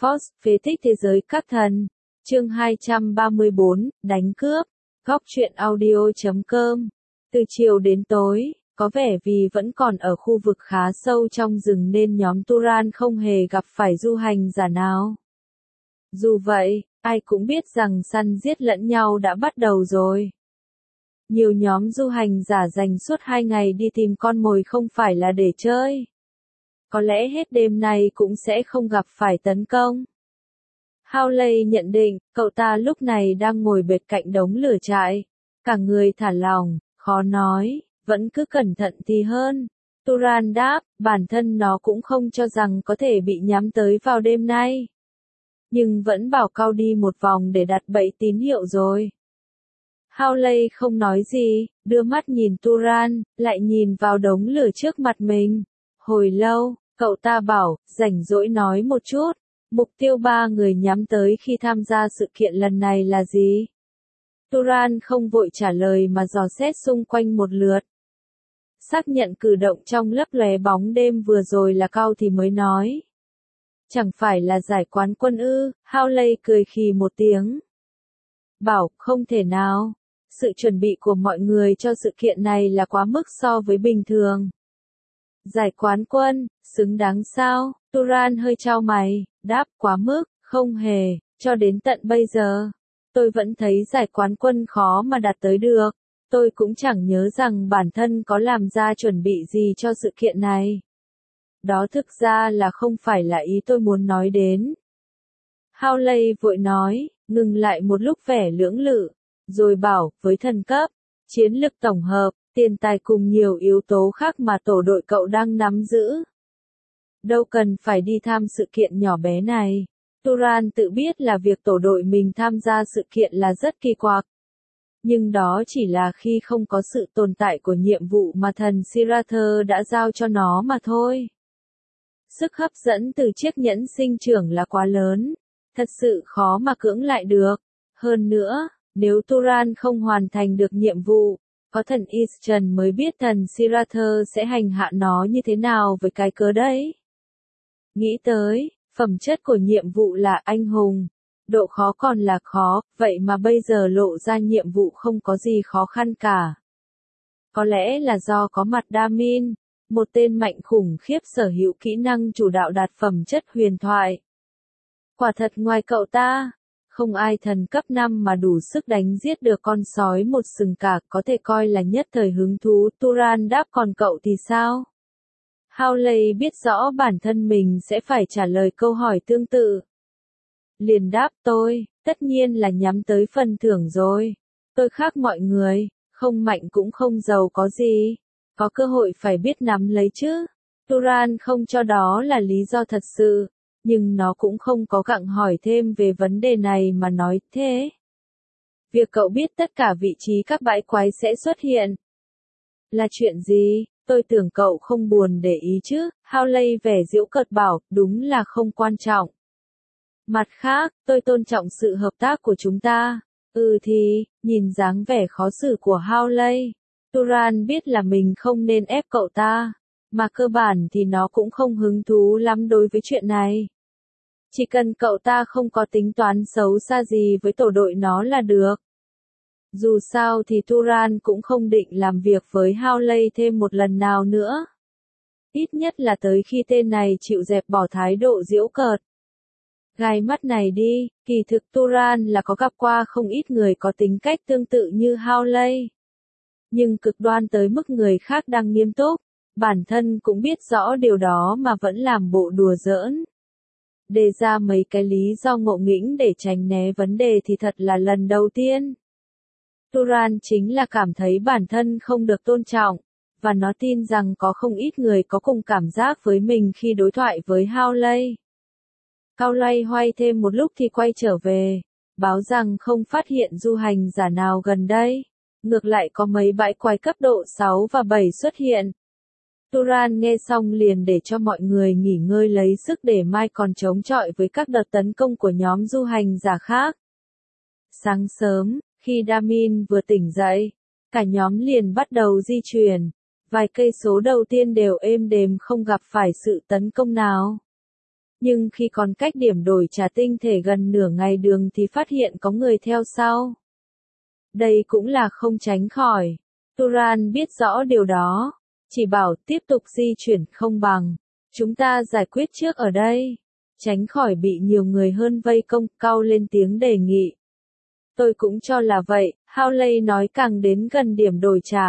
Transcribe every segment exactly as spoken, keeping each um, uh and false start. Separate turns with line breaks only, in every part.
Force, phế tích thế giới các thần. Chương hai trăm ba mươi bốn, đánh cướp. Góc truyện audio chấm com. Từ chiều đến tối, có vẻ vì vẫn còn ở khu vực khá sâu trong rừng nên nhóm Turan không hề gặp phải du hành giả nào. Dù vậy, ai cũng biết rằng săn giết lẫn nhau đã bắt đầu rồi. Nhiều nhóm du hành giả dành suốt hai ngày đi tìm con mồi không phải là để chơi. Có lẽ hết đêm nay cũng sẽ không gặp phải tấn công. Hawley nhận định, cậu ta lúc này đang ngồi bệt cạnh đống lửa trại. Cả người thả lỏng, khó nói, vẫn cứ cẩn thận thì hơn. Turan đáp, bản thân nó cũng không cho rằng có thể bị nhắm tới vào đêm nay. Nhưng vẫn bảo cao đi một vòng để đặt bẫy tín hiệu rồi. Hawley không nói gì, đưa mắt nhìn Turan, lại nhìn vào đống lửa trước mặt mình. Hồi lâu, cậu ta bảo, rảnh rỗi nói một chút, mục tiêu ba người nhắm tới khi tham gia sự kiện lần này là gì? Turan không vội trả lời mà dò xét xung quanh một lượt. Xác nhận cử động trong lấp lóe bóng đêm vừa rồi là Cao thì mới nói. Chẳng phải là giải quán quân ư? Hawley cười khì một tiếng. Bảo, không thể nào. Sự chuẩn bị của mọi người cho sự kiện này là quá mức so với bình thường. Giải quán quân, xứng đáng sao? Turan hơi chau mày, đáp quá mức, không hề, cho đến tận bây giờ. Tôi vẫn thấy giải quán quân khó mà đạt tới được. Tôi cũng chẳng nhớ rằng bản thân có làm ra chuẩn bị gì cho sự kiện này. Đó thực ra là không phải là ý tôi muốn nói đến. Hawley vội nói, ngừng lại một lúc vẻ lưỡng lự, rồi bảo, với thần cấp, chiến lực tổng hợp, tiền tài cùng nhiều yếu tố khác mà tổ đội cậu đang nắm giữ. Đâu cần phải đi tham sự kiện nhỏ bé này. Turan tự biết là việc tổ đội mình tham gia sự kiện là rất kỳ quặc. Nhưng đó chỉ là khi không có sự tồn tại của nhiệm vụ mà thần Sirather đã giao cho nó mà thôi. Sức hấp dẫn từ chiếc nhẫn sinh trưởng là quá lớn, thật sự khó mà cưỡng lại được. Hơn nữa, nếu Turan không hoàn thành được nhiệm vụ, có thần Eastern mới biết thần Sirather sẽ hành hạ nó như thế nào với cái cớ đấy. Nghĩ tới, phẩm chất của nhiệm vụ là anh hùng, độ khó còn là khó, vậy mà bây giờ lộ ra nhiệm vụ không có gì khó khăn cả. Có lẽ là do có mặt Damin, một tên mạnh khủng khiếp sở hữu kỹ năng chủ đạo đạt phẩm chất huyền thoại. Quả thật ngoài cậu ta, không ai thần cấp năm mà đủ sức đánh giết được con sói một sừng cả, có thể coi là nhất thời hứng thú. Turan đáp, còn cậu thì sao? Hawley biết rõ bản thân mình sẽ phải trả lời câu hỏi tương tự. Liền đáp, tôi, tất nhiên là nhắm tới phần thưởng rồi. Tôi khác mọi người, không mạnh cũng không giàu có gì. Có cơ hội phải biết nắm lấy chứ. Turan không cho đó là lý do thật sự, nhưng nó cũng không có gặng hỏi thêm về vấn đề này mà nói thế. Việc cậu biết tất cả vị trí các bãi quái sẽ xuất hiện là chuyện gì? Tôi tưởng cậu không buồn để ý chứ. Hawley vẻ giễu cợt bảo, đúng là không quan trọng. Mặt khác, tôi tôn trọng sự hợp tác của chúng ta. Ừ thì, nhìn dáng vẻ khó xử của Hawley, Turan biết là mình không nên ép cậu ta, mà cơ bản thì nó cũng không hứng thú lắm đối với chuyện này. Chỉ cần cậu ta không có tính toán xấu xa gì với tổ đội nó là được. Dù sao thì Turan cũng không định làm việc với Hawley thêm một lần nào nữa. Ít nhất là tới khi tên này chịu dẹp bỏ thái độ giễu cợt. Gai mắt này đi, kỳ thực Turan là có gặp qua không ít người có tính cách tương tự như Hawley. Nhưng cực đoan tới mức người khác đang nghiêm túc, bản thân cũng biết rõ điều đó mà vẫn làm bộ đùa giỡn. Đề ra mấy cái lý do ngộ nghĩnh để tránh né vấn đề thì thật là lần đầu tiên. Turan chính là cảm thấy bản thân không được tôn trọng, và nó tin rằng có không ít người có cùng cảm giác với mình khi đối thoại với Hawley. Cao loay hoay thêm một lúc thì quay trở về, báo rằng không phát hiện du hành giả nào gần đây. Ngược lại có mấy bãi quái cấp độ sáu và bảy xuất hiện. Turan nghe xong liền để cho mọi người nghỉ ngơi lấy sức để mai còn chống chọi với các đợt tấn công của nhóm du hành giả khác. Sáng sớm, khi Damin vừa tỉnh dậy, cả nhóm liền bắt đầu di chuyển. Vài cây số đầu tiên đều êm đềm không gặp phải sự tấn công nào. Nhưng khi còn cách điểm đổi trả tinh thể gần nửa ngày đường thì phát hiện có người theo sau. Đây cũng là không tránh khỏi. Turan biết rõ điều đó. Chỉ bảo tiếp tục di chuyển không bằng. Chúng ta giải quyết trước ở đây. Tránh khỏi bị nhiều người hơn vây công, cau lên tiếng đề nghị. Tôi cũng cho là vậy, Hawley nói càng đến gần điểm đổi trả.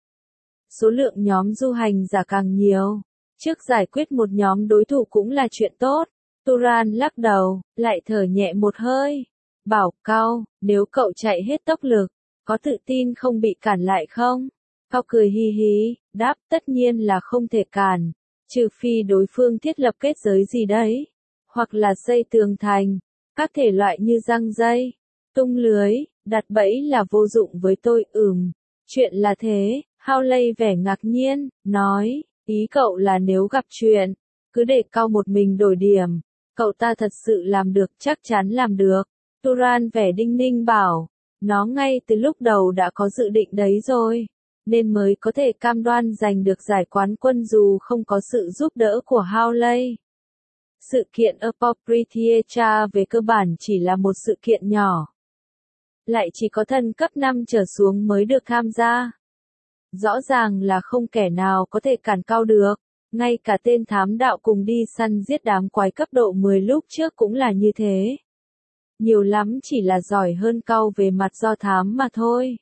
Số lượng nhóm du hành giả càng nhiều. Trước giải quyết một nhóm đối thủ cũng là chuyện tốt. Turan lắc đầu, lại thở nhẹ một hơi. Bảo Cau, nếu cậu chạy hết tốc lực, có tự tin không bị cản lại không? Cau cười hi hí, đáp tất nhiên là không thể cản. Trừ phi đối phương thiết lập kết giới gì đấy. Hoặc là xây tường thành. Các thể loại như giăng dây, tung lưới, đặt bẫy là vô dụng với tôi. Ừm, chuyện là thế. Hawley vẻ ngạc nhiên, nói, ý cậu là nếu gặp chuyện, cứ để Cau một mình đổi điểm. Cậu ta thật sự làm được, chắc chắn làm được. Turan vẻ đinh ninh bảo, nó ngay từ lúc đầu đã có dự định đấy rồi, nên mới có thể cam đoan giành được giải quán quân dù không có sự giúp đỡ của Hawley. Sự kiện Appropriatia về cơ bản chỉ là một sự kiện nhỏ. Lại chỉ có thần cấp năm trở xuống mới được tham gia. Rõ ràng là không kẻ nào có thể cản Cau được. Ngay cả tên thám đạo cùng đi săn giết đám quái cấp độ mười lúc trước cũng là như thế. Nhiều lắm chỉ là giỏi hơn Cau về mặt do thám mà thôi.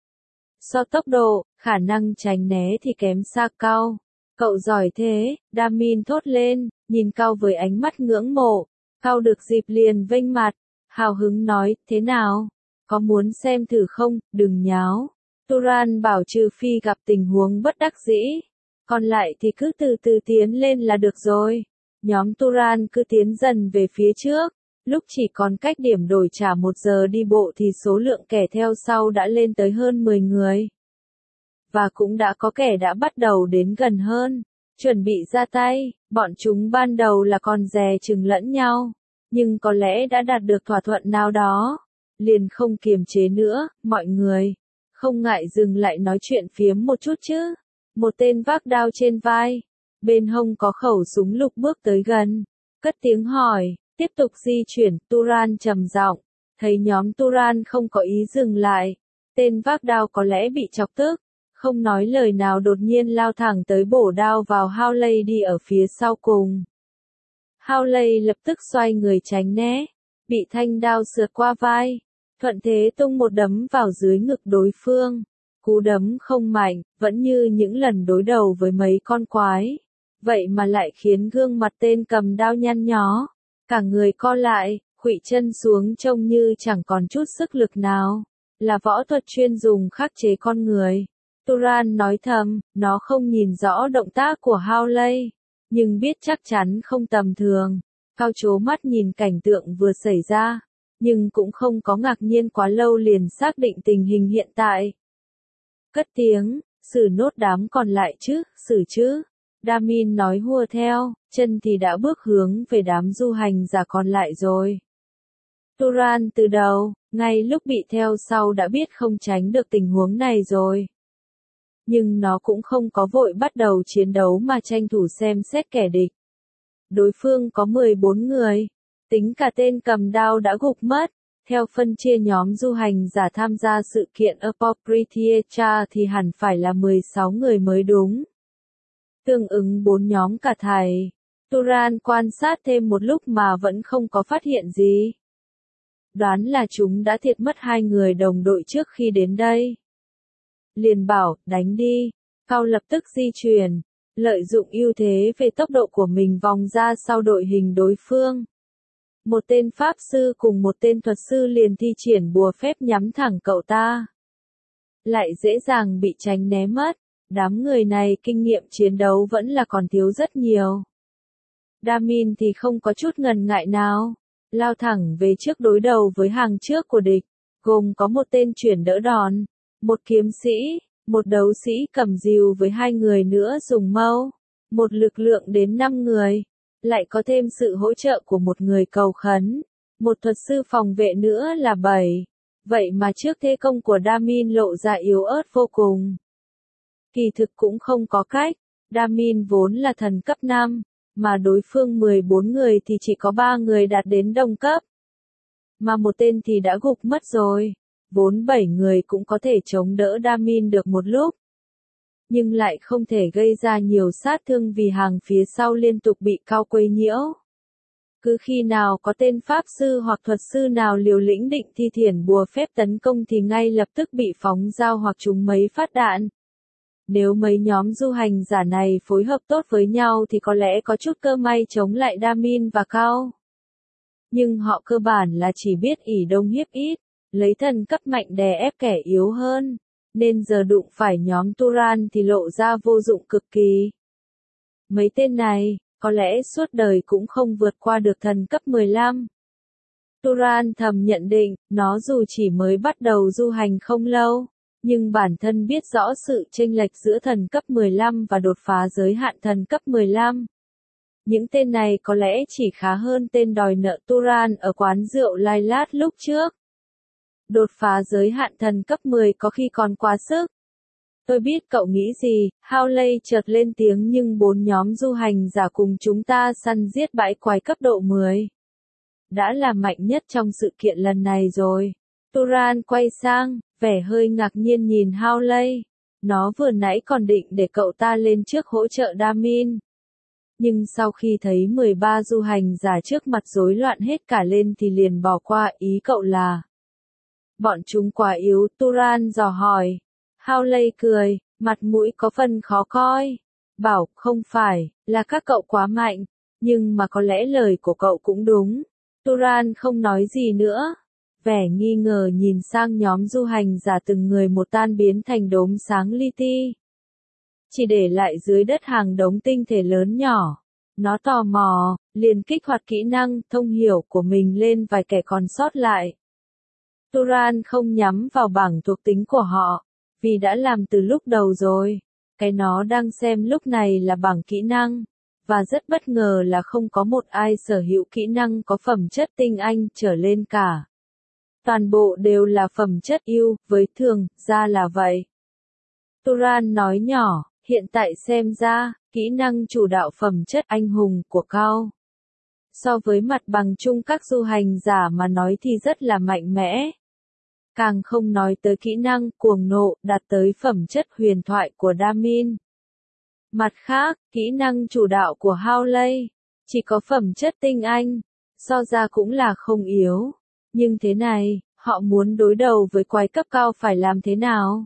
So tốc độ, khả năng tránh né thì kém xa Cau. Cậu giỏi thế, Damin thốt lên, nhìn Cau với ánh mắt ngưỡng mộ. Cau được dịp liền vênh mặt, hào hứng nói, thế nào? Có muốn xem thử không, đừng nháo. Turan bảo trừ phi gặp tình huống bất đắc dĩ. Còn lại thì cứ từ từ tiến lên là được rồi. Nhóm Turan cứ tiến dần về phía trước. Lúc chỉ còn cách điểm đổi trả một giờ đi bộ thì số lượng kẻ theo sau đã lên tới hơn mười người. Và cũng đã có kẻ đã bắt đầu đến gần hơn. Chuẩn bị ra tay, bọn chúng ban đầu là còn dè chừng lẫn nhau. Nhưng có lẽ đã đạt được thỏa thuận nào đó. Liền không kiềm chế nữa, mọi người. Không ngại dừng lại nói chuyện phiếm một chút chứ. Một tên vác đao trên vai. Bên hông có khẩu súng lục bước tới gần. Cất tiếng hỏi, tiếp tục di chuyển, Turan trầm giọng. Thấy nhóm Turan không có ý dừng lại. Tên vác đao có lẽ bị chọc tức. Không nói lời nào đột nhiên lao thẳng tới bổ đao vào Hawley đi ở phía sau cùng. Hawley lập tức xoay người tránh né. Bị thanh đao sượt qua vai. Thuận thế tung một đấm vào dưới ngực đối phương. Cú đấm không mạnh, vẫn như những lần đối đầu với mấy con quái. Vậy mà lại khiến gương mặt tên cầm đao nhăn nhó. Cả người co lại, khuỵu chân xuống trông như chẳng còn chút sức lực nào. Là võ thuật chuyên dùng khắc chế con người. Turan nói thầm, nó không nhìn rõ động tác của Hawley. Nhưng biết chắc chắn không tầm thường. Cau trố mắt nhìn cảnh tượng vừa xảy ra. Nhưng cũng không có ngạc nhiên quá lâu liền xác định tình hình hiện tại. Cất tiếng, xử nốt đám còn lại chứ, xử chứ. Damin nói hùa theo, chân thì đã bước hướng về đám du hành giả còn lại rồi. Turan từ đầu, ngay lúc bị theo sau đã biết không tránh được tình huống này rồi. Nhưng nó cũng không có vội bắt đầu chiến đấu mà tranh thủ xem xét kẻ địch. Đối phương có mười bốn người. Tính cả tên cầm đao đã gục mất. Theo phân chia nhóm du hành giả tham gia sự kiện Appropriatia thì hẳn phải là mười sáu người mới đúng. Tương ứng bốn nhóm cả thầy. Turan quan sát thêm một lúc mà vẫn không có phát hiện gì. Đoán là chúng đã thiệt mất hai người đồng đội trước khi đến đây. Liền bảo, đánh đi. Cau lập tức di chuyển. Lợi dụng ưu thế về tốc độ của mình vòng ra sau đội hình đối phương. Một tên pháp sư cùng một tên thuật sư liền thi triển bùa phép nhắm thẳng cậu ta. Lại dễ dàng bị tránh né mất. Đám người này kinh nghiệm chiến đấu vẫn là còn thiếu rất nhiều. Damin thì không có chút ngần ngại nào. Lao thẳng về trước đối đầu với hàng trước của địch. Gồm có một tên chuyển đỡ đòn. Một kiếm sĩ. Một đấu sĩ cầm rìu với hai người nữa dùng mâu. Một lực lượng đến năm người. Lại có thêm sự hỗ trợ của một người cầu khấn. Một thuật sư phòng vệ nữa là bảy. Vậy mà trước thế công của Damin lộ ra yếu ớt vô cùng. Kỳ thực cũng không có cách. Damin vốn là thần cấp năm. mà đối phương mười bốn người thì chỉ có ba người đạt đến đồng cấp. Mà một tên thì đã gục mất rồi, vốn bảy người cũng có thể chống đỡ Damin được một lúc. Nhưng lại không thể gây ra nhiều sát thương vì hàng phía sau liên tục bị cao quấy nhiễu. Cứ khi nào có tên pháp sư hoặc thuật sư nào liều lĩnh định thi triển bùa phép tấn công thì ngay lập tức bị phóng dao hoặc trúng mấy phát đạn. Nếu mấy nhóm du hành giả này phối hợp tốt với nhau thì có lẽ có chút cơ may chống lại Damin và Cao. Nhưng họ cơ bản là chỉ biết ỷ đông hiếp ít, lấy thần cấp mạnh đè ép kẻ yếu hơn, nên giờ đụng phải nhóm Turan thì lộ ra vô dụng cực kỳ. Mấy tên này, có lẽ suốt đời cũng không vượt qua được thần cấp mười lăm. Turan thầm nhận định, nó dù chỉ mới bắt đầu du hành không lâu, nhưng bản thân biết rõ sự chênh lệch giữa thần cấp mười lăm và đột phá giới hạn thần cấp mười lăm. Những tên này có lẽ chỉ khá hơn tên đòi nợ Turan ở quán rượu Lai Lát lúc trước. Đột phá giới hạn thần cấp mười có khi còn quá sức. Tôi biết cậu nghĩ gì, Howley chợt lên tiếng, nhưng bốn nhóm du hành giả cùng chúng ta săn giết bãi quái cấp độ mười. Đã là mạnh nhất trong sự kiện lần này rồi. Turan quay sang, vẻ hơi ngạc nhiên nhìn Howley. Nó vừa nãy còn định để cậu ta lên trước hỗ trợ Damin. Nhưng sau khi thấy mười ba du hành giả trước mặt rối loạn hết cả lên thì liền bỏ qua. Ý cậu là bọn chúng quá yếu, Turan dò hỏi. Howley cười, mặt mũi có phần khó coi. Bảo, không phải, là các cậu quá mạnh, nhưng mà có lẽ lời của cậu cũng đúng. Turan không nói gì nữa. Vẻ nghi ngờ nhìn sang nhóm du hành giả từng người một tan biến thành đốm sáng li ti. Chỉ để lại dưới đất hàng đống tinh thể lớn nhỏ. Nó tò mò, liền kích hoạt kỹ năng thông hiểu của mình lên vài kẻ còn sót lại. Turan không nhắm vào bảng thuộc tính của họ, vì đã làm từ lúc đầu rồi. Cái nó đang xem lúc này là bảng kỹ năng, và rất bất ngờ là không có một ai sở hữu kỹ năng có phẩm chất tinh anh trở lên cả. Toàn bộ đều là phẩm chất yêu, với thường, ra là vậy. Turan nói nhỏ, hiện tại xem ra, kỹ năng chủ đạo phẩm chất anh hùng của Cao. So với mặt bằng chung các du hành giả mà nói thì rất là mạnh mẽ. Càng không nói tới kỹ năng cuồng nộ đạt tới phẩm chất huyền thoại của Damin. Mặt khác, kỹ năng chủ đạo của Howley chỉ có phẩm chất tinh anh, so ra cũng là không yếu. Nhưng thế này, họ muốn đối đầu với quái cấp cao phải làm thế nào?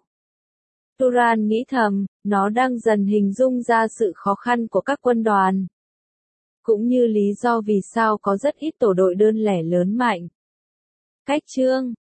Turan nghĩ thầm, nó đang dần hình dung ra sự khó khăn của các quân đoàn. Cũng như lý do vì sao có rất ít tổ đội đơn lẻ lớn mạnh. Cách chương